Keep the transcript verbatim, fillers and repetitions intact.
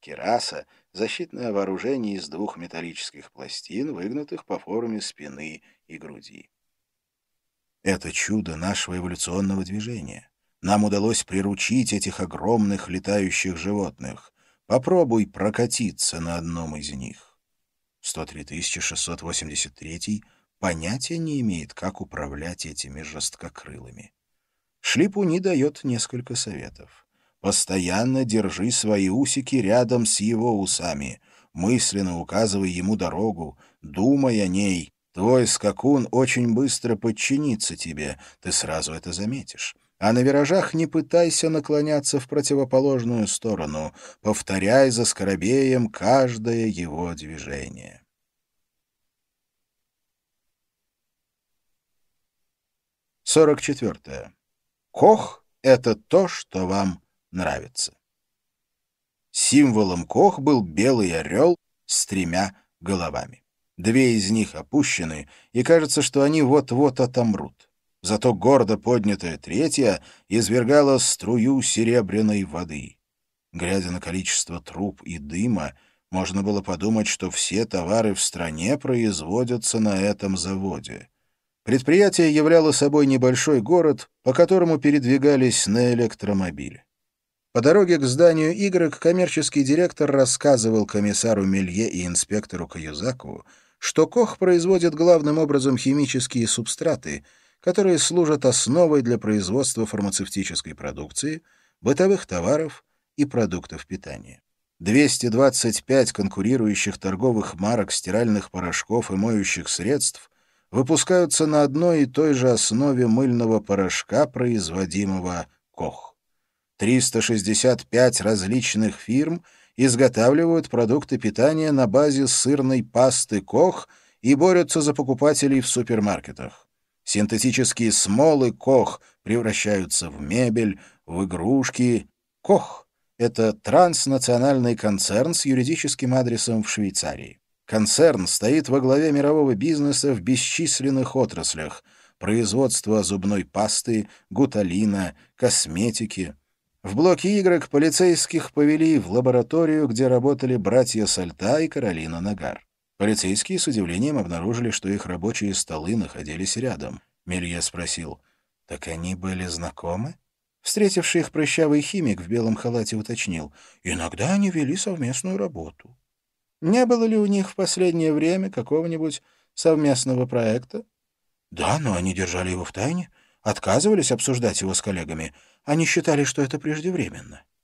Кираса — защитное вооружение из двух металлических пластин, выгнутых по форме спины и груди. Это чудо нашего эволюционного движения. Нам удалось приручить этих огромных летающих животных. Попробуй прокатиться на одном из них. сто три тысячи шестьсот восемьдесят третий понятия не имеет, как управлять этими жесткокрылыми. Шлипуни дает несколько советов. Постоянно держи свои усики рядом с его усами. Мысленно указывай ему дорогу, думай о ней. Твой скакун очень быстро подчинится тебе, ты сразу это заметишь. А на виражах не пытайся наклоняться в противоположную сторону. Повторяй за скоробеем каждое его движение. сорок четвертое. Кох — это то, что вам нравится. Символом Кох был белый орел с тремя головами. Две из них опущены, и кажется, что они вот-вот отомрут. Зато гордо поднятая третья извергала струю серебряной воды. Глядя на количество труб и дыма, можно было подумать, что все товары в стране производятся на этом заводе. Предприятие являло собой небольшой город, по которому передвигались на электромобиле. По дороге к зданию Y коммерческий директор рассказывал комиссару Мелье и инспектору Каюзаку, что Кох производит главным образом химические субстраты, которые служат основой для производства фармацевтической продукции, бытовых товаров и продуктов питания. двести двадцать пять конкурирующих торговых марок стиральных порошков и моющих средств выпускаются на одной и той же основе мыльного порошка, производимого Кох. триста шестьдесят пять различных фирм изготавливают продукты питания на базе сырной пасты Кох и борются за покупателей в супермаркетах. Синтетические смолы Кох превращаются в мебель, в игрушки. Кох — это транснациональный концерн с юридическим адресом в Швейцарии. Концерн стоит во главе мирового бизнеса в бесчисленных отраслях — производство зубной пасты, гуталина, косметики. В блоке Y полицейских повели в лабораторию, где работали братья Сальта и Каролина Нагар. Полицейские с удивлением обнаружили, что их рабочие столы находились рядом. Мелье спросил: «Так они были знакомы?» Встретивший их прыщавый химик в белом халате уточнил: «Иногда они вели совместную работу». Не было ли у них в последнее время какого-нибудь совместного проекта? Да, но они держали его в тайне, отказывались обсуждать его с коллегами. Они считали, что это преждевременно.